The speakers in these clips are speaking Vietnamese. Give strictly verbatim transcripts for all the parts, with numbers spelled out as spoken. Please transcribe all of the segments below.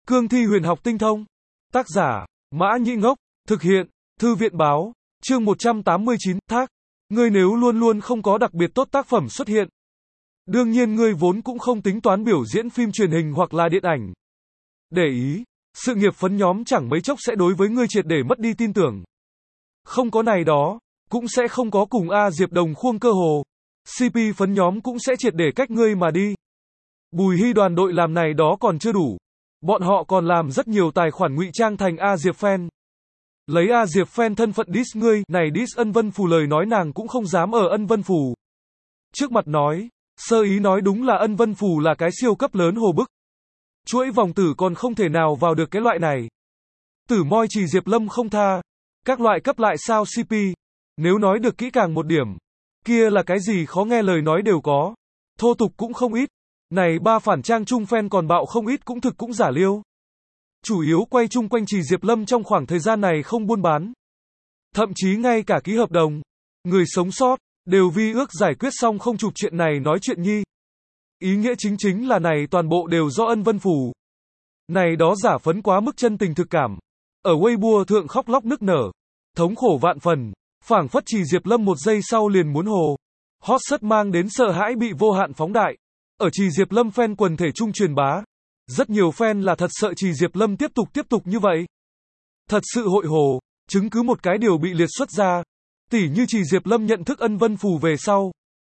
Cương thi huyền học tinh thông. Tác giả, Mã Nhĩ Ngốc. Thực hiện, Thư viện báo. Chương một trăm tám mươi chín, thác. Ngươi nếu luôn luôn không có đặc biệt tốt tác phẩm xuất hiện. Đương nhiên ngươi vốn cũng không tính toán biểu diễn phim truyền hình hoặc là điện ảnh. Để ý, sự nghiệp phấn nhóm chẳng mấy chốc sẽ đối với ngươi triệt để mất đi tin tưởng. Không có này đó, cũng sẽ không có cùng A Diệp Đồng khuông cơ hồ. xê pê phấn nhóm cũng sẽ triệt để cách ngươi mà đi. Bùi Hy đoàn đội làm này đó còn chưa đủ. Bọn họ còn làm rất nhiều tài khoản ngụy trang thành A Diệp fan. Lấy A Diệp fan thân phận diss ngươi, này diss Ân Vân Phù lời nói nàng cũng không dám ở Ân Vân Phù trước mặt nói, sơ ý nói đúng là Ân Vân Phù là cái siêu cấp lớn hồ bức. Chuỗi vòng tử còn không thể nào vào được cái loại này. Tử moi Trì Diệp Lâm không tha. Các loại cấp lại sao xê pê. Nếu nói được kỹ càng một điểm, kia là cái gì khó nghe lời nói đều có. Thô tục cũng không ít. Này ba phản trang chung fan còn bạo không ít cũng thực cũng giả liêu. Chủ yếu quay chung quanh Trì Diệp Lâm trong khoảng thời gian này không buôn bán. Thậm chí ngay cả ký hợp đồng. Người sống sót, đều vi ước giải quyết xong không chụp chuyện này nói chuyện nhi. Ý nghĩa chính chính là này toàn bộ đều do Ân Vân Phù. Này đó giả phấn quá mức chân tình thực cảm. Ở Weibo thượng khóc lóc nức nở. Thống khổ vạn phần. Phảng phất Trì Diệp Lâm một giây sau liền muốn hồ. Hot search mang đến sợ hãi bị vô hạn phóng đại. Ở Trì Diệp Lâm fan quần thể trung truyền bá. Rất nhiều fan là thật sợ Trì Diệp Lâm tiếp tục tiếp tục như vậy. Thật sự hội hồ. Chứng cứ một cái điều bị liệt xuất ra. Tỉ như Trì Diệp Lâm nhận thức Ân Vân Phù về sau.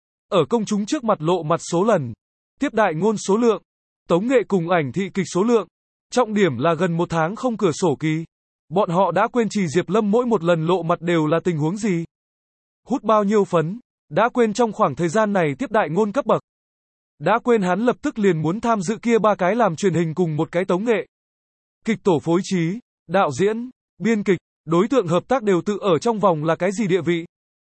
Ở công chúng trước mặt lộ mặt số lần. Tiếp đại ngôn số lượng. Tống nghệ cùng ảnh thị kịch số lượng. Trọng điểm là gần một tháng không cửa sổ kỳ. Bọn họ đã quên Trì Diệp Lâm mỗi một lần lộ mặt đều là tình huống gì. Hút bao nhiêu phấn. Đã quên trong khoảng thời gian này tiếp đại ngôn cấp bậc. Đã quên hắn lập tức liền muốn tham dự kia ba cái làm truyền hình cùng một cái tống nghệ. Kịch tổ phối trí, đạo diễn, biên kịch, đối tượng hợp tác đều tự ở trong vòng là cái gì địa vị.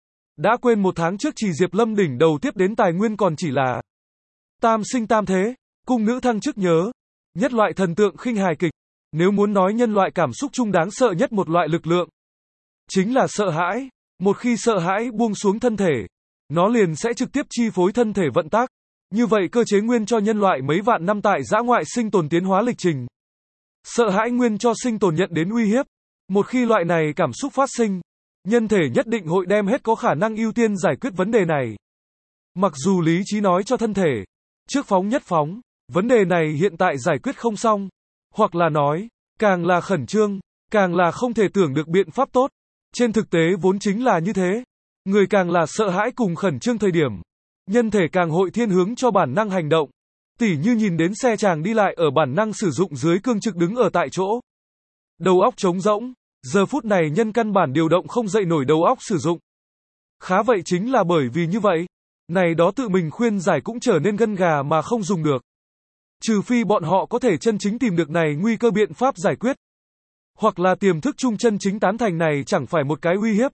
Đã quên một tháng trước Trì Diệp Lâm đỉnh đầu tiếp đến tài nguyên còn chỉ là tam sinh tam thế, cung nữ thăng chức nhớ, nhất loại thần tượng khinh hài kịch. Nếu muốn nói nhân loại cảm xúc chung đáng sợ nhất một loại lực lượng, chính là sợ hãi. Một khi sợ hãi buông xuống thân thể, nó liền sẽ trực tiếp chi phối thân thể vận tác. Như vậy cơ chế nguyên cho nhân loại mấy vạn năm tại dã ngoại sinh tồn tiến hóa lịch trình. Sợ hãi nguyên cho sinh tồn nhận đến uy hiếp. Một khi loại này cảm xúc phát sinh, nhân thể nhất định hội đem hết có khả năng ưu tiên giải quyết vấn đề này. Mặc dù lý trí nói cho thân thể, trước phóng nhất phóng, vấn đề này hiện tại giải quyết không xong. Hoặc là nói, càng là khẩn trương, càng là không thể tưởng được biện pháp tốt. Trên thực tế vốn chính là như thế. Người càng là sợ hãi cùng khẩn trương thời điểm, nhân thể càng hội thiên hướng cho bản năng hành động. Tỉ như nhìn đến xe chàng đi lại ở bản năng sử dụng dưới cương trực đứng ở tại chỗ. Đầu óc trống rỗng, giờ phút này nhân căn bản điều động không dậy nổi đầu óc sử dụng. Khá vậy chính là bởi vì như vậy, này đó tự mình khuyên giải cũng trở nên gân gà mà không dùng được. Trừ phi bọn họ có thể chân chính tìm được này nguy cơ biện pháp giải quyết. Hoặc là tiềm thức chung chân chính tán thành này chẳng phải một cái uy hiếp.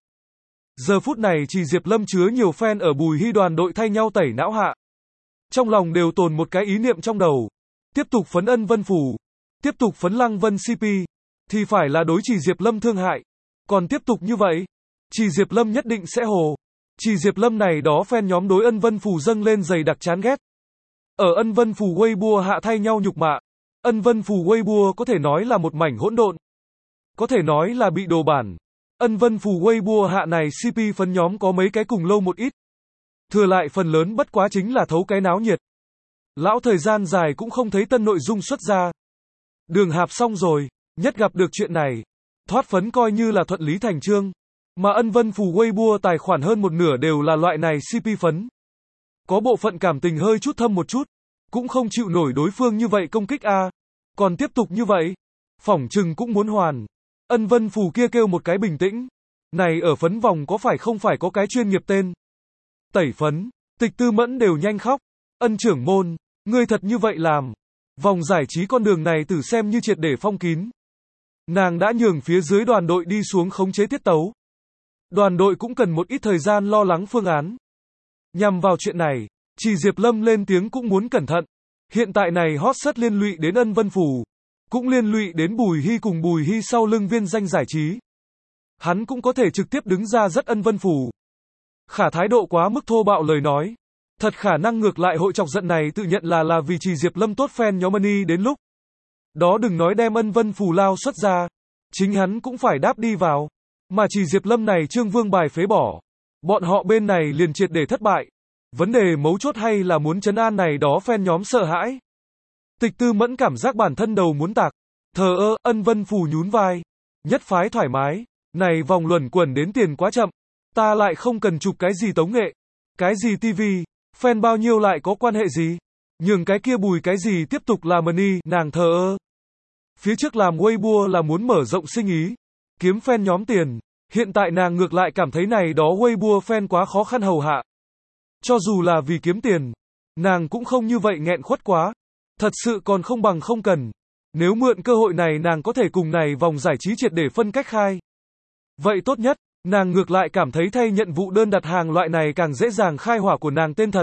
Giờ phút này Trì Diệp Lâm chứa nhiều fan ở Bùi Hy đoàn đội thay nhau tẩy não hạ. Trong lòng đều tồn một cái ý niệm trong đầu. Tiếp tục phấn Ân Vân Phù. Tiếp tục phấn Lăng Vân xê pê. Thì phải là đối Trì Diệp Lâm thương hại. Còn tiếp tục như vậy, Trì Diệp Lâm nhất định sẽ hồ. Trì Diệp Lâm này đó fan nhóm đối Ân Vân Phù dâng lên dày đặc chán ghét. Ở Ân Vân Phù Weibo hạ thay nhau nhục mạ. Ân Vân Phù Weibo có thể nói là một mảnh hỗn độn. Có thể nói là bị đồ bản. Ân Vân Phù Weibo hạ này xê pê phấn nhóm có mấy cái cùng lâu một ít. Thừa lại phần lớn bất quá chính là thấu cái náo nhiệt. Lão thời gian dài cũng không thấy tân nội dung xuất ra. Đường hạp xong rồi, nhất gặp được chuyện này. Thoát phấn coi như là thuận lý thành chương. Mà Ân Vân Phù Weibo tài khoản hơn một nửa đều là loại này xê pê phấn. Có bộ phận cảm tình hơi chút thâm một chút. Cũng không chịu nổi đối phương như vậy công kích a. Còn tiếp tục như vậy. Phỏng chừng cũng muốn hoàn. Ân Vân Phù kia kêu một cái bình tĩnh. Này ở phấn vòng có phải không phải có cái chuyên nghiệp tên. Tẩy phấn, Tịch Tư Mẫn đều nhanh khóc. Ân trưởng môn, ngươi thật như vậy làm. Vòng giải trí con đường này tử xem như triệt để phong kín. Nàng đã nhường phía dưới đoàn đội đi xuống khống chế tiết tấu. Đoàn đội cũng cần một ít thời gian lo lắng phương án. Nhằm vào chuyện này, Trì Diệp Lâm lên tiếng cũng muốn cẩn thận. Hiện tại này hot search liên lụy đến Ân Vân Phù. Cũng liên lụy đến Bùi Hy cùng Bùi Hy sau lưng viên danh giải trí. Hắn cũng có thể trực tiếp đứng ra rất Ân Vân Phù. Khả thái độ quá mức thô bạo lời nói. Thật khả năng ngược lại hội chọc giận này tự nhận là là vì Trì Diệp Lâm tốt fan nhóm money đến lúc. Đó đừng nói đem Ân Vân Phù lao xuất ra, chính hắn cũng phải đáp đi vào. Mà chỉ Diệp Lâm này Trương Vương bài phế bỏ, bọn họ bên này liền triệt để thất bại. Vấn đề mấu chốt hay là muốn trấn an này đó fan nhóm sợ hãi. Tịch Tư Mẫn cảm giác bản thân đầu muốn tạc. Thờ ơ, Ân Vân Phù nhún vai. Nhất phái thoải mái. Này vòng luẩn quẩn đến tiền quá chậm. Ta lại không cần chụp cái gì tống nghệ. Cái gì tivi. Fan bao nhiêu lại có quan hệ gì. Nhường cái kia bùi cái gì tiếp tục làm money. Nàng thờ ơ. Phía trước làm Weibo là muốn mở rộng sinh ý. Kiếm fan nhóm tiền. Hiện tại nàng ngược lại cảm thấy này đó Weibo fan quá khó khăn hầu hạ. Cho dù là vì kiếm tiền. Nàng cũng không như vậy nghẹn khuất quá. Thật sự còn không bằng không cần. Nếu mượn cơ hội này nàng có thể cùng này vòng giải trí triệt để phân cách khai. Vậy tốt nhất, nàng ngược lại cảm thấy thay nhận vụ đơn đặt hàng loại này càng dễ dàng khai hỏa của nàng tên thật.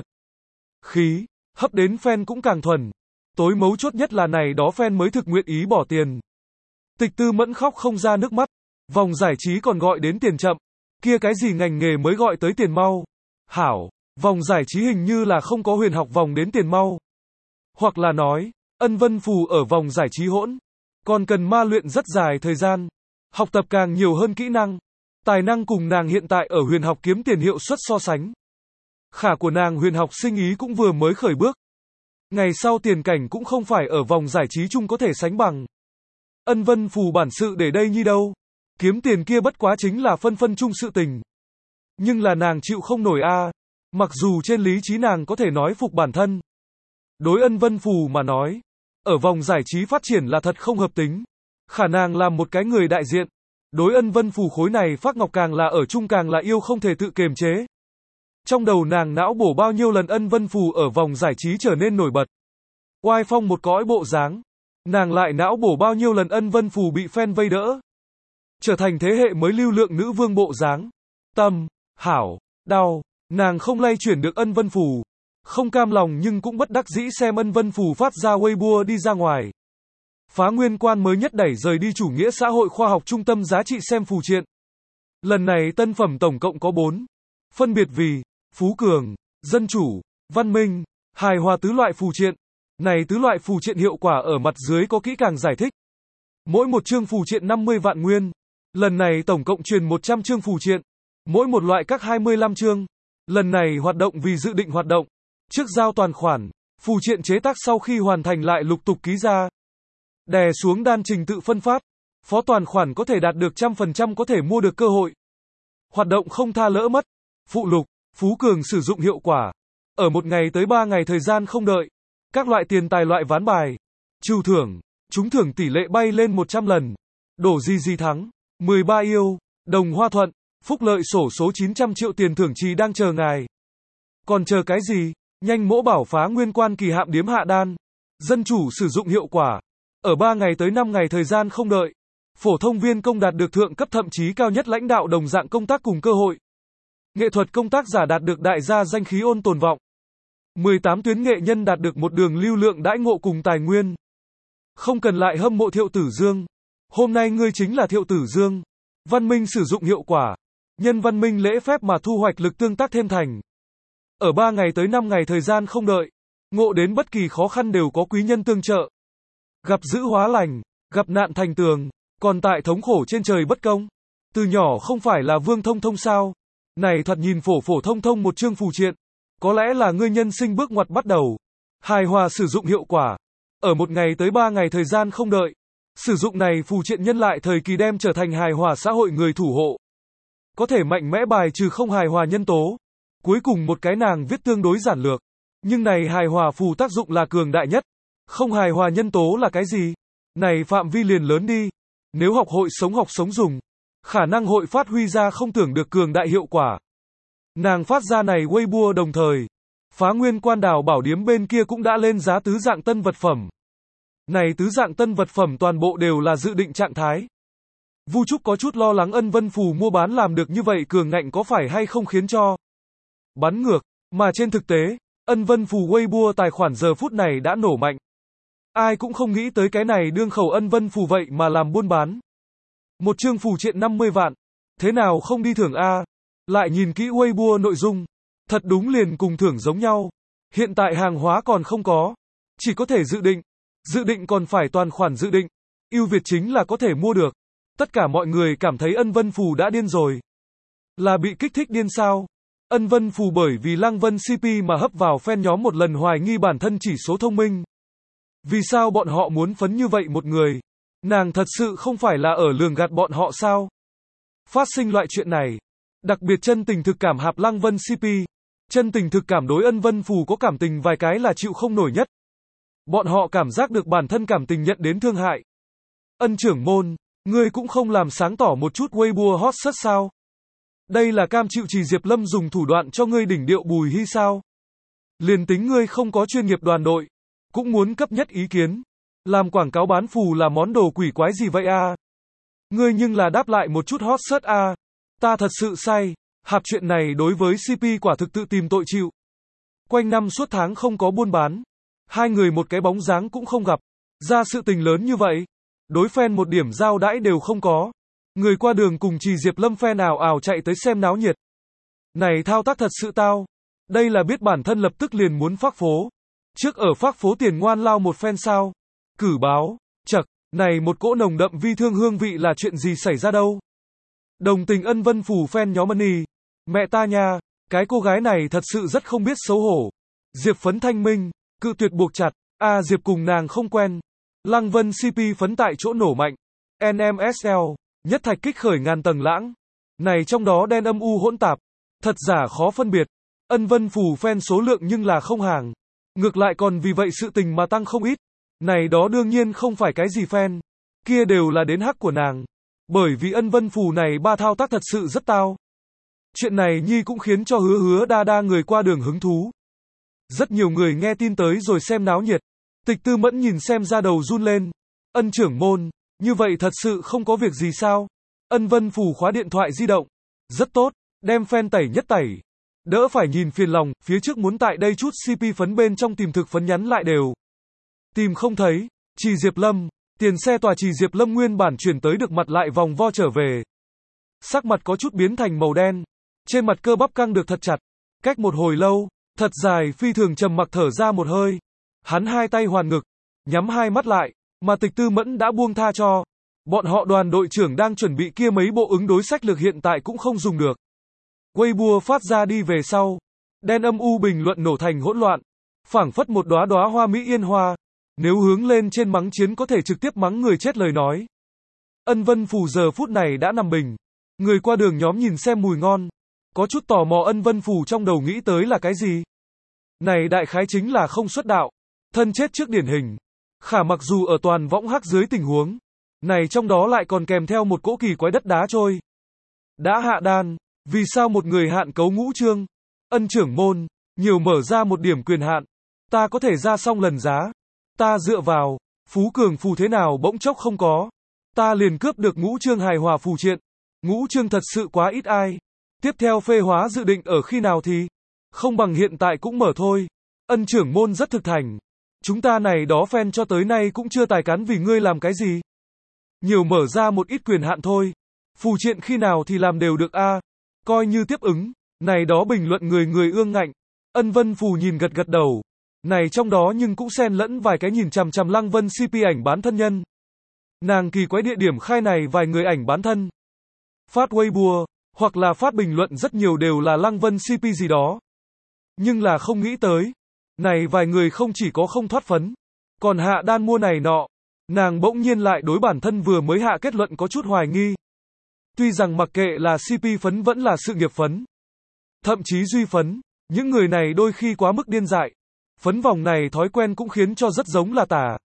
Khí, hấp đến fan cũng càng thuần. Tối mấu chốt nhất là này đó fan mới thực nguyện ý bỏ tiền. Tịch Tư Mẫn khóc không ra nước mắt. Vòng giải trí còn gọi đến tiền chậm. Kia cái gì ngành nghề mới gọi tới tiền mau. Hảo, vòng giải trí hình như là không có huyền học vòng đến tiền mau. Hoặc là nói, Ân Vân Phù ở vòng giải trí hỗn, còn cần ma luyện rất dài thời gian, học tập càng nhiều hơn kỹ năng, tài năng cùng nàng hiện tại ở huyền học kiếm tiền hiệu suất so sánh. Khả của nàng huyền học sinh ý cũng vừa mới khởi bước. Ngày sau tiền cảnh cũng không phải ở vòng giải trí chung có thể sánh bằng. Ân Vân Phù bản sự để đây như đâu. Kiếm tiền kia bất quá chính là phân phân chung sự tình. Nhưng là nàng chịu không nổi a. Mặc dù trên lý trí nàng có thể nói phục bản thân. Đối Ân Vân Phù mà nói, ở vòng giải trí phát triển là thật không hợp tính. Khả năng làm một cái người đại diện. Đối Ân Vân Phù khối này Phác Ngọc càng là ở chung càng là yêu không thể tự kiềm chế. Trong đầu nàng não bổ bao nhiêu lần Ân Vân Phù ở vòng giải trí trở nên nổi bật. Oai phong một cõi bộ dáng. Nàng lại não bổ bao nhiêu lần Ân Vân Phù bị fan vây đỡ. Trở thành thế hệ mới lưu lượng nữ vương bộ dáng. Tâm, hảo, đau, nàng không lay chuyển được Ân Vân Phù. Không cam lòng nhưng cũng bất đắc dĩ xem Ân Vân Phù phát ra Weibo đi ra ngoài. Phá Nguyên Quan mới nhất đẩy rời đi chủ nghĩa xã hội khoa học trung tâm giá trị xem phù triện. Lần này tân phẩm tổng cộng có bốn. Phân biệt vì, Phú Cường, Dân Chủ, Văn Minh, hài hòa tứ loại phù triện. Này tứ loại phù triện hiệu quả ở mặt dưới có kỹ càng giải thích. Mỗi một chương phù triện năm mươi vạn nguyên. Lần này tổng cộng truyền một trăm chương phù triện. Mỗi một loại các hai mươi lăm chương. Lần này hoạt động vì dự định hoạt động. Trước giao toàn khoản, phù triện chế tác sau khi hoàn thành lại lục tục ký ra. Đè xuống đan trình tự phân phát. Phó toàn khoản có thể đạt được trăm phần trăm có thể mua được cơ hội. Hoạt động không tha lỡ mất. Phụ lục, Phú Cường sử dụng hiệu quả. Ở một ngày tới ba ngày thời gian không đợi. Các loại tiền tài loại ván bài. Trừu thưởng, trúng thưởng tỷ lệ bay lên một trăm lần. Đổ gì gì thắng. mười ba yêu, đồng hoa thuận. Phúc lợi sổ số chín trăm triệu tiền thưởng trì đang chờ ngài. Còn chờ cái gì? Nhanh mỗ bảo Phá Nguyên Quan kỳ hạm điếm hạ đan. Dân chủ sử dụng hiệu quả. Ở ba ngày tới năm ngày thời gian không đợi. Phổ thông viên công đạt được thượng cấp thậm chí cao nhất lãnh đạo đồng dạng công tác cùng cơ hội. Nghệ thuật công tác giả đạt được đại gia danh khí ôn tồn vọng. mười tám tuyến nghệ nhân đạt được một đường lưu lượng đãi ngộ cùng tài nguyên. Không cần lại hâm mộ Thiệu Tử Dương. Hôm nay ngươi chính là Thiệu Tử Dương. Văn Minh sử dụng hiệu quả. Nhân văn minh lễ phép mà thu hoạch lực tương tác thêm thành. Ở ba ngày tới năm ngày thời gian không đợi. Ngộ đến bất kỳ khó khăn đều có quý nhân tương trợ. Gặp dữ hóa lành, gặp nạn thành tường, còn tại thống khổ trên trời bất công. Từ nhỏ không phải là Vương Thông Thông sao? Này thoạt nhìn phổ phổ thông thông một chương phù triện. Có lẽ là ngươi nhân sinh bước ngoặt bắt đầu. Hài hòa sử dụng hiệu quả. Ở một ngày tới ba ngày thời gian không đợi. Sử dụng này phù triện nhân lại thời kỳ đem trở thành hài hòa xã hội người thủ hộ. Có thể mạnh mẽ bài trừ không hài hòa nhân tố. Cuối cùng một cái nàng viết tương đối giản lược. Nhưng này hài hòa phù tác dụng là cường đại nhất. Không hài hòa nhân tố là cái gì? Này phạm vi liền lớn đi. Nếu học hội sống học sống dùng. Khả năng hội phát huy ra không tưởng được cường đại hiệu quả. Nàng phát ra này Weibo đồng thời. Phá Nguyên Quan đảo bảo điếm bên kia cũng đã lên giá tứ dạng tân vật phẩm. Này tứ dạng tân vật phẩm toàn bộ đều là dự định trạng thái. Vu Trúc có chút lo lắng Ân Vân Phù mua bán làm được như vậy cường ngạnh có phải hay không khiến cho bắn ngược, mà trên thực tế, Ân Vân Phù Weibo tài khoản giờ phút này đã nổ mạnh. Ai cũng không nghĩ tới cái này đương khẩu Ân Vân Phù vậy mà làm buôn bán. Một chương phù triện năm mươi vạn, thế nào không đi thưởng a? Lại nhìn kỹ Weibo nội dung, thật đúng liền cùng thưởng giống nhau. Hiện tại hàng hóa còn không có, chỉ có thể dự định. Dự định còn phải toàn khoản dự định. Ưu việt chính là có thể mua được. Tất cả mọi người cảm thấy Ân Vân Phù đã điên rồi. Là bị kích thích điên sao? Ân Vân Phù bởi vì Lăng Vân xê pê mà hấp vào fan nhóm một lần hoài nghi bản thân chỉ số thông minh. Vì sao bọn họ muốn phấn như vậy một người? Nàng thật sự không phải là ở lường gạt bọn họ sao? Phát sinh loại chuyện này. Đặc biệt chân tình thực cảm hạp Lăng Vân xê pê. Chân tình thực cảm đối Ân Vân Phù có cảm tình vài cái là chịu không nổi nhất. Bọn họ cảm giác được bản thân cảm tình nhận đến thương hại. Ân trưởng môn, ngươi cũng không làm sáng tỏ một chút Weibo hot search sao? Đây là cam chịu Trì Diệp Lâm dùng thủ đoạn cho ngươi đỉnh điệu Bùi Hy sao? Liền tính ngươi không có chuyên nghiệp đoàn đội, cũng muốn cấp nhất ý kiến. Làm quảng cáo bán phù là món đồ quỷ quái gì vậy a? À? Ngươi nhưng là đáp lại một chút hot search a. À? Ta thật sự say, hạp chuyện này đối với xê pê quả thực tự tìm tội chịu. Quanh năm suốt tháng không có buôn bán. Hai người một cái bóng dáng cũng không gặp. Ra sự tình lớn như vậy. Đối fan một điểm giao đãi đều không có. Người qua đường cùng Trì Diệp Lâm fan ảo ảo chạy tới xem náo nhiệt. Này thao tác thật sự tao. Đây là biết bản thân lập tức liền muốn phác phố. Trước ở phác phố tiền ngoan lao một fan sao. Cử báo. Chậc, này một cỗ nồng đậm vi thương hương vị là chuyện gì xảy ra đâu. Đồng tình Ân Vân Phù fan nhóm Money. Mẹ ta nha, cái cô gái này thật sự rất không biết xấu hổ. Diệp phấn thanh minh, cự tuyệt buộc chặt. A à, Diệp cùng nàng không quen. Lăng Vân xê pê phấn tại chỗ nổ mạnh. en em ét lờ, nhất thạch kích khởi ngàn tầng lãng. Này trong đó đen âm u hỗn tạp. Thật giả khó phân biệt. Ân Vân Phù fan số lượng nhưng là không hàng. Ngược lại còn vì vậy sự tình mà tăng không ít. Này đó đương nhiên không phải cái gì fan. Kia đều là đến hắc của nàng. Bởi vì Ân Vân Phù này ba thao tác thật sự rất tao. Chuyện này nhi cũng khiến cho hứa hứa đa đa người qua đường hứng thú. Rất nhiều người nghe tin tới rồi xem náo nhiệt. Tịch Tư Mẫn nhìn xem ra đầu run lên. Ân trưởng môn, như vậy thật sự không có việc gì sao? Ân Vân Phù khóa điện thoại di động. Rất tốt, đem fan tẩy nhất tẩy. Đỡ phải nhìn phiền lòng, phía trước muốn tại đây chút xê pê phấn bên trong tìm thực phấn nhắn lại đều. Tìm không thấy, Trì Diệp Lâm, tiền xe tòa Trì Diệp Lâm nguyên bản chuyển tới được mặt lại vòng vo trở về. Sắc mặt có chút biến thành màu đen. Trên mặt cơ bắp căng được thật chặt. Cách một hồi lâu, thật dài phi thường trầm mặc thở ra một hơi. Hắn hai tay hoàn ngực, nhắm hai mắt lại, mà Tịch Tư Mẫn đã buông tha cho. Bọn họ đoàn đội trưởng đang chuẩn bị kia mấy bộ ứng đối sách lược hiện tại cũng không dùng được. Weibo phát ra đi về sau. Đen âm u bình luận nổ thành hỗn loạn. Phảng phất một đóa đóa hoa mỹ yên hoa. Nếu hướng lên trên mắng chiến có thể trực tiếp mắng người chết lời nói. Ân Vân Phù giờ phút này đã nằm bình. Người qua đường nhóm nhìn xem mùi ngon. Có chút tò mò Ân Vân Phù trong đầu nghĩ tới là cái gì? Này đại khái chính là không xuất đạo. Thân chết trước điển hình. Khả mặc dù ở toàn võng hắc dưới tình huống. Này trong đó lại còn kèm theo một cỗ kỳ quái đất đá trôi. Đã hạ đan. Vì sao một người hạn cấu ngũ chương? Ân trưởng môn. Nhiều mở ra một điểm quyền hạn. Ta có thể ra xong lần giá. Ta dựa vào. Phú cường phù thế nào bỗng chốc không có. Ta liền cướp được ngũ chương hài hòa phù triện. Ngũ chương thật sự quá ít ai. Tiếp theo phê hóa dự định ở khi nào thì? Không bằng hiện tại cũng mở thôi. Ân trưởng môn rất thực thành. Chúng ta này đó fan cho tới nay cũng chưa tài cán vì ngươi làm cái gì. Nhiều mở ra một ít quyền hạn thôi. Phù triện khi nào thì làm đều được a. À. Coi như tiếp ứng. Này đó bình luận người người ương ngạnh. Ân Vân Phù nhìn gật gật đầu. Này trong đó nhưng cũng xen lẫn vài cái nhìn chằm chằm Lăng Vân xê pê ảnh bán thân nhân. Nàng kỳ quái địa điểm khai này vài người ảnh bán thân. Phát Weibo, hoặc là phát bình luận rất nhiều đều là Lăng Vân xê pê gì đó. Nhưng là không nghĩ tới. Này vài người không chỉ có không thoát phấn. Còn hạ đan mua này nọ. Nàng bỗng nhiên lại đối bản thân vừa mới hạ kết luận có chút hoài nghi. Tuy rằng mặc kệ là xê pê phấn vẫn là sự nghiệp phấn. Thậm chí duy phấn. Những người này đôi khi quá mức điên dại. Phấn vòng này thói quen cũng khiến cho rất giống là tà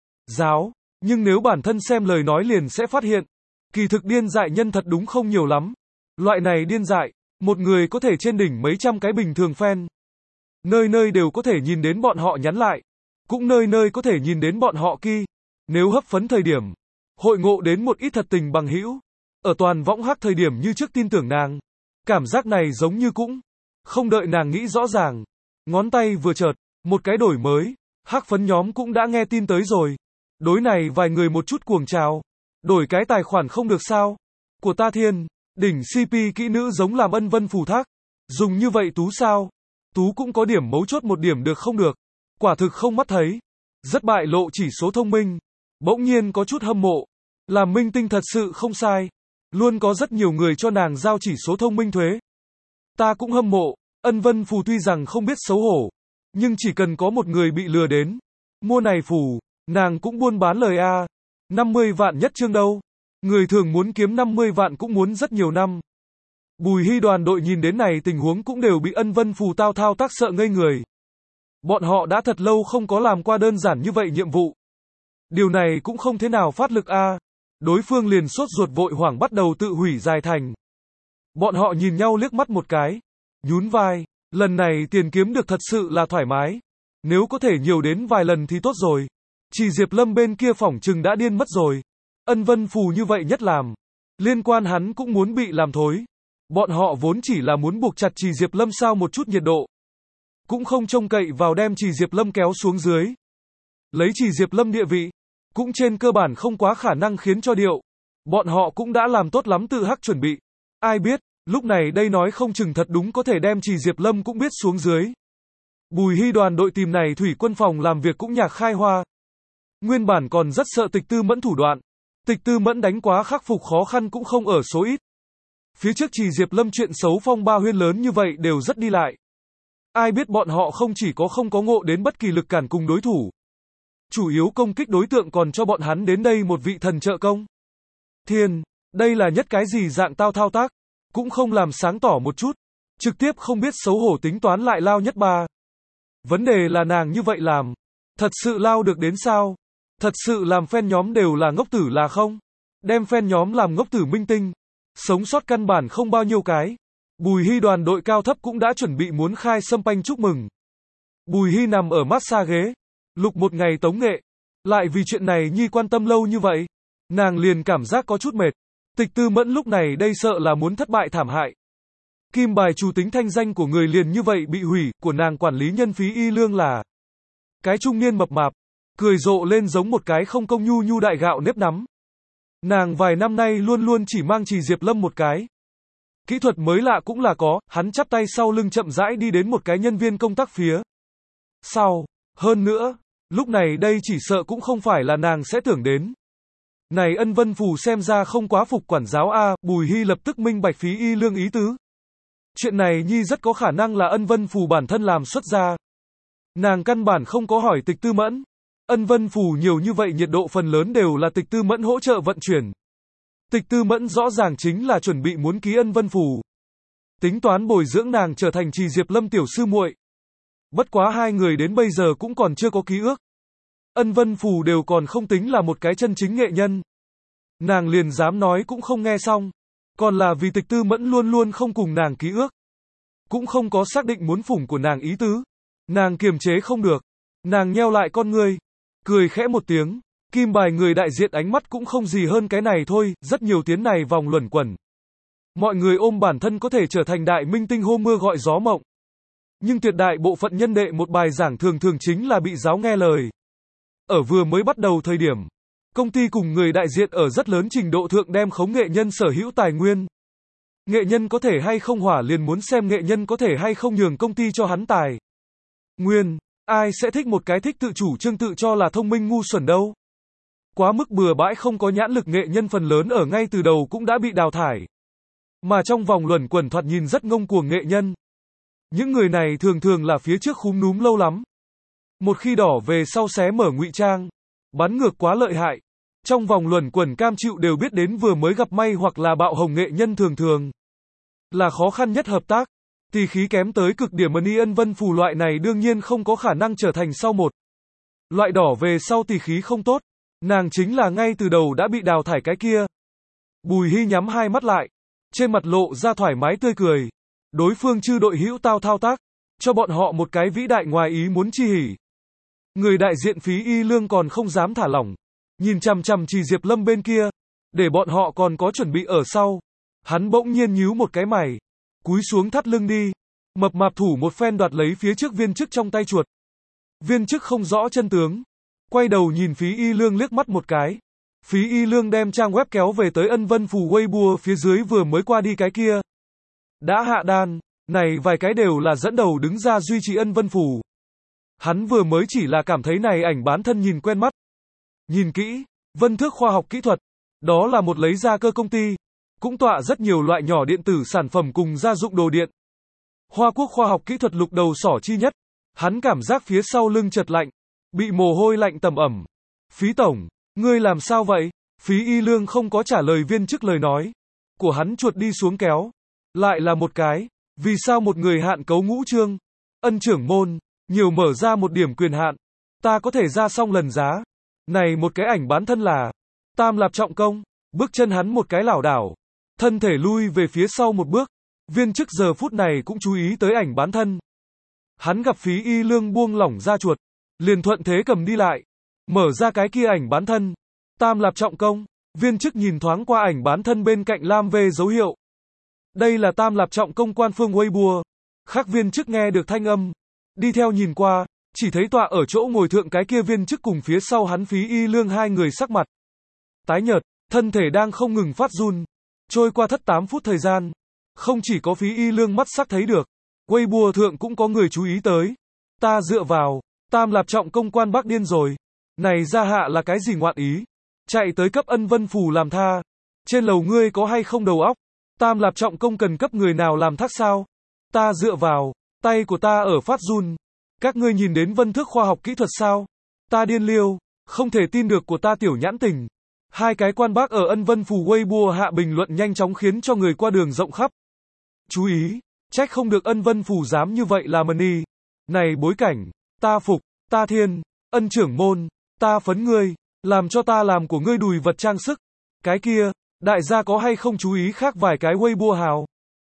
giáo. Nhưng nếu bản thân xem lời nói liền sẽ phát hiện. Kỳ thực điên dại nhân thật đúng không nhiều lắm. Loại này điên dại. Một người có thể trên đỉnh mấy trăm cái bình thường fan. Nơi nơi đều có thể nhìn đến bọn họ nhắn lại. Cũng nơi nơi có thể nhìn đến bọn họ ki. Nếu hấp phấn thời điểm. Hội ngộ đến một ít thật tình bằng hữu. Ở toàn võng hắc thời điểm như trước tin tưởng nàng. Cảm giác này giống như cũng. Không đợi nàng nghĩ rõ ràng. Ngón tay vừa chợt. Một cái đổi mới. Hắc phấn nhóm cũng đã nghe tin tới rồi. Đối này vài người một chút cuồng trào. Đổi cái tài khoản không được sao. Của ta thiên. Đỉnh xê pê kỹ nữ giống làm Ân Vân Phù thác. Dùng như vậy tú sao? Tú cũng có điểm mấu chốt một điểm được không được. Quả thực không mắt thấy. rất bại lộ chỉ số thông minh. Bỗng nhiên có chút hâm mộ. Làm minh tinh thật sự không sai. Luôn có rất nhiều người cho nàng giao chỉ số thông minh thuế. Ta cũng hâm mộ. Ân Vân Phù tuy rằng không biết xấu hổ, nhưng chỉ cần có một người bị lừa đến, mua này phù, nàng cũng buôn bán lời a. năm mươi vạn nhất chương đâu. Người thường muốn kiếm năm mươi vạn cũng muốn rất nhiều năm. Bùi Hy đoàn đội nhìn đến này tình huống cũng đều bị Ân Vân Phù tao thao tác sợ ngây người. Bọn họ đã thật lâu không có làm qua đơn giản như vậy nhiệm vụ. Điều này cũng không thế nào phát lực a. Đối phương liền sốt ruột vội hoảng bắt đầu tự hủy dài thành. Bọn họ nhìn nhau liếc mắt một cái, nhún vai, lần này tiền kiếm được thật sự là thoải mái. Nếu có thể nhiều đến vài lần thì tốt rồi. Chỉ Diệp Lâm bên kia phỏng chừng đã điên mất rồi. Ân Vân Phù như vậy nhất làm. Liên quan hắn cũng muốn bị làm thối. Bọn họ vốn chỉ là muốn buộc chặt Chỉ Diệp Lâm sao một chút nhiệt độ. Cũng không trông cậy vào đem Chỉ Diệp Lâm kéo xuống dưới. Lấy Chỉ Diệp Lâm địa vị, cũng trên cơ bản không quá khả năng khiến cho điệu. Bọn họ cũng đã làm tốt lắm tự hắc chuẩn bị. Ai biết, lúc này đây nói không chừng thật đúng có thể đem Chỉ Diệp Lâm cũng biết xuống dưới. Bùi Hy đoàn đội tìm này thủy quân phòng làm việc cũng nhạc khai hoa. Nguyên bản còn rất sợ Tịch Tư Mẫn thủ đoạn. Tịch Tư Mẫn đánh quá khắc phục khó khăn cũng không ở số ít. Phía trước Chỉ Diệp Lâm chuyện xấu phong ba huyên lớn như vậy đều rất đi lại. Ai biết bọn họ không chỉ có không có ngộ đến bất kỳ lực cản cùng đối thủ. Chủ yếu công kích đối tượng còn cho bọn hắn đến đây một vị thần trợ công. Thiên, đây là nhất cái gì dạng tao thao tác, cũng không làm sáng tỏ một chút. Trực tiếp không biết xấu hổ tính toán lại lao nhất ba. Vấn đề là nàng như vậy làm. Thật sự lao được đến sao? Thật sự làm fan nhóm đều là ngốc tử là không? Đem fan nhóm làm ngốc tử minh tinh. Sống sót căn bản không bao nhiêu cái. Bùi Hy đoàn đội cao thấp cũng đã chuẩn bị muốn khai sâm panh chúc mừng. Bùi Hy nằm ở massage ghế. Lục một ngày tống nghệ. Lại vì chuyện này nhi quan tâm lâu như vậy. Nàng liền cảm giác có chút mệt. Tịch Tư Mẫn lúc này đây sợ là muốn thất bại thảm hại. Kim bài chủ tính thanh danh của người liền như vậy bị hủy, của nàng quản lý nhân phí y lương là cái trung niên mập mạp, cười rộ lên giống một cái không công nhu nhu đại gạo nếp nắm. Nàng vài năm nay luôn luôn chỉ mang Chỉ Diệp Lâm một cái. Kỹ thuật mới lạ cũng là có, hắn chắp tay sau lưng chậm rãi đi đến một cái nhân viên công tác phía sau. Hơn nữa, lúc này đây chỉ sợ cũng không phải là nàng sẽ tưởng đến. Này Ân Vân Phù xem ra không quá phục quản giáo a. Bùi Hy lập tức minh bạch phí y lương ý tứ. Chuyện này nhi rất có khả năng là Ân Vân Phù bản thân làm xuất ra. Nàng căn bản không có hỏi Tịch Tư Mẫn. Ân Vân Phù nhiều như vậy nhiệt độ phần lớn đều là Tịch Tư Mẫn hỗ trợ vận chuyển. Tịch Tư Mẫn rõ ràng chính là chuẩn bị muốn ký Ân Vân Phù. Tính toán bồi dưỡng nàng trở thành Chỉ Diệp Lâm tiểu sư muội. Bất quá hai người đến bây giờ cũng còn chưa có ký ước. Ân Vân Phù đều còn không tính là một cái chân chính nghệ nhân. Nàng liền dám nói cũng không nghe xong. Còn là vì Tịch Tư Mẫn luôn luôn không cùng nàng ký ước. Cũng không có xác định muốn phủng của nàng ý tứ. Nàng kiềm chế không được. Nàng nheo lại con ngươi. Cười khẽ một tiếng. Kim bài người đại diện ánh mắt cũng không gì hơn cái này thôi. Rất nhiều tiếng này vòng luẩn quẩn. Mọi người ôm bản thân có thể trở thành đại minh tinh hô mưa gọi gió mộng. Nhưng tuyệt đại bộ phận nhân đệ một bài giảng thường thường chính là bị giáo nghe lời. Ở vừa mới bắt đầu thời điểm, công ty cùng người đại diện ở rất lớn trình độ thượng đem khống nghệ nhân sở hữu tài nguyên. Nghệ nhân có thể hay không hỏa liền muốn xem nghệ nhân có thể hay không nhường công ty cho hắn tài nguyên. Ai sẽ thích một cái thích tự chủ trương tự cho là thông minh ngu xuẩn đâu. Quá mức bừa bãi không có nhãn lực nghệ nhân phần lớn ở ngay từ đầu cũng đã bị đào thải. Mà trong vòng luẩn quẩn thoạt nhìn rất ngông cuồng nghệ nhân. Những người này thường thường là phía trước khúm núm lâu lắm. Một khi đỏ về sau xé mở ngụy trang, bắn ngược quá lợi hại. Trong vòng luẩn quẩn cam chịu đều biết đến vừa mới gặp may hoặc là bạo hồng nghệ nhân thường thường là khó khăn nhất hợp tác. Tỷ khí kém tới cực điểm Mani Ân Vân Phù loại này đương nhiên không có khả năng trở thành sau một. Loại đỏ về sau tỷ khí không tốt. Nàng chính là ngay từ đầu đã bị đào thải cái kia. Bùi Hy nhắm hai mắt lại. Trên mặt lộ ra thoải mái tươi cười. Đối phương chư đội hữu tao thao tác. Cho bọn họ một cái vĩ đại ngoài ý muốn chi hỉ. Người đại diện phí y lương còn không dám thả lỏng. Nhìn chằm chằm Chỉ Diệp Lâm bên kia. Để bọn họ còn có chuẩn bị ở sau. Hắn bỗng nhiên nhíu một cái mày. Cúi xuống thắt lưng đi. Mập mạp thủ một phen đoạt lấy phía trước viên chức trong tay chuột. Viên chức không rõ chân tướng. Quay đầu nhìn phí y lương liếc mắt một cái. Phí y lương đem trang web kéo về tới Ân Vân Phù Weibo phía dưới vừa mới qua đi cái kia. Đã hạ đan. Này vài cái đều là dẫn đầu đứng ra duy trì Ân Vân Phù. Hắn vừa mới chỉ là cảm thấy này ảnh bán thân nhìn quen mắt. Nhìn kỹ, Vân Thước Khoa học Kỹ thuật. Đó là một lấy gia cơ công ty. Cũng tọa rất nhiều loại nhỏ điện tử sản phẩm cùng gia dụng đồ điện. Hoa Quốc Khoa học Kỹ thuật lục đầu sỏ chi nhất. Hắn cảm giác phía sau lưng chật lạnh. Bị mồ hôi lạnh tầm ẩm. Phí tổng, ngươi làm sao vậy? Phí Y Lương không có trả lời viên chức lời nói. Của hắn chuột đi xuống kéo. Lại là một cái. Vì sao một người hạn cấu ngũ trương? Ân trưởng môn, nhiều mở ra một điểm quyền hạn. Ta có thể ra xong lần giá. Này một cái ảnh bán thân là Tam Lạp Trọng Công. Bước chân hắn một cái lảo đảo. Thân thể lui về phía sau một bước. Viên chức giờ phút này cũng chú ý tới ảnh bán thân. Hắn gặp Phí Y Lương buông lỏng ra chuột. Liền thuận thế cầm đi lại. Mở ra cái kia ảnh bán thân. Tam Lạp Trọng Công. Viên chức nhìn thoáng qua ảnh bán thân bên cạnh Lam V dấu hiệu. Đây là Tam Lạp Trọng Công quan phương Weibo. Khác viên chức nghe được thanh âm. Đi theo nhìn qua. Chỉ thấy tọa ở chỗ ngồi thượng cái kia viên chức cùng phía sau hắn Phí Y Lương hai người sắc mặt tái nhợt, thân thể đang không ngừng phát run. Trôi qua thất tám phút thời gian. Không chỉ có Phí Y Lương mắt sắc thấy được. Weibo thượng cũng có người chú ý tới. Ta dựa vào. Tam Lạp Trọng Công quan bác điên rồi. Này gia hạ là cái gì ngoạn ý? Chạy tới cấp Ân Vân Phù làm tha. Trên lầu ngươi có hay không đầu óc? Tam Lạp Trọng Công cần cấp người nào làm thác sao? Ta dựa vào. Tay của ta ở phát run. Các ngươi nhìn đến Vân Thước Khoa học Kỹ thuật sao? Ta điên liêu. Không thể tin được của ta tiểu nhãn tình. Hai cái quan bác ở Ân Vân Phù Weibo hạ bình luận nhanh chóng khiến cho người qua đường rộng khắp. Chú ý. Trách không được Ân Vân Phù dám như vậy là money. Này bối cảnh. Ta phục. Ta thiên. Ân trưởng môn. Ta phấn ngươi. Làm cho ta làm của ngươi đùi vật trang sức. Cái kia. Đại gia có hay không chú ý khác vài cái Weibo hào?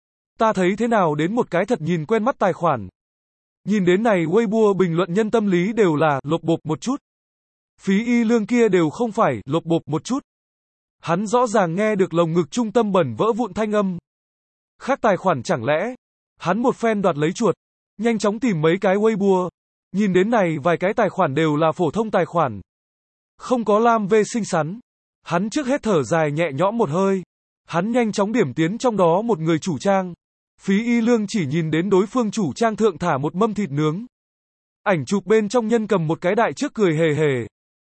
Ta thấy thế nào đến một cái thật nhìn quen mắt tài khoản. Nhìn đến này Weibo bình luận nhân tâm lý đều là lộp bộp một chút. Phí Y Lương kia đều không phải lộp bộp một chút. Hắn rõ ràng nghe được lồng ngực trung tâm bẩn vỡ vụn thanh âm. Khác tài khoản chẳng lẽ. Hắn một phen đoạt lấy chuột. Nhanh chóng tìm mấy cái Weibo. Nhìn đến này vài cái tài khoản đều là phổ thông tài khoản. Không có Lam V xinh xắn. Hắn trước hết thở dài nhẹ nhõm một hơi. Hắn nhanh chóng điểm tiến trong đó một người chủ trang. Phí Y Lương chỉ nhìn đến đối phương chủ trang thượng thả một mâm thịt nướng. Ảnh chụp bên trong nhân cầm một cái đại trước cười hề hề.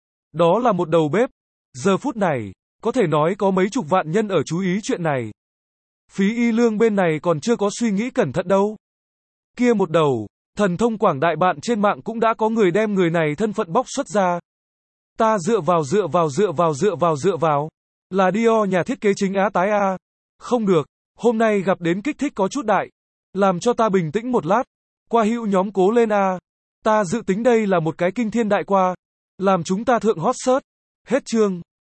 Đó là một đầu bếp. Giờ phút này, có thể nói có mấy chục vạn nhân ở chú ý chuyện này. Phí Y Lương bên này còn chưa có suy nghĩ cẩn thận đâu. Kia một đầu, thần thông quảng đại bạn trên mạng cũng đã có người đem người này thân phận bóc xuất ra. Ta dựa vào dựa vào dựa vào dựa vào dựa vào. Là Dior nhà thiết kế chính Á tái A. Không được, hôm nay gặp đến kích thích có chút đại. Làm cho ta bình tĩnh một lát. Qua hữu nhóm cố lên A. Ta dự tính đây là một cái kinh thiên đại qua. Làm chúng ta thượng hot search. Hết chương.